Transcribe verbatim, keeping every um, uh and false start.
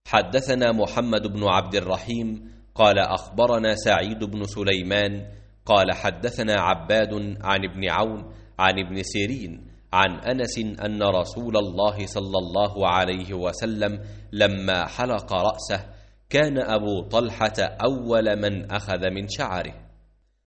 حدثنا محمد بن عبد الرحيم قال أخبرنا سعيد بن سليمان قال حدثنا عباد عن ابن عون عن ابن سيرين عن أنس أن رسول الله صلى الله عليه وسلم لما حلق رأسه كان أبو طلحة أول من أخذ من شعره.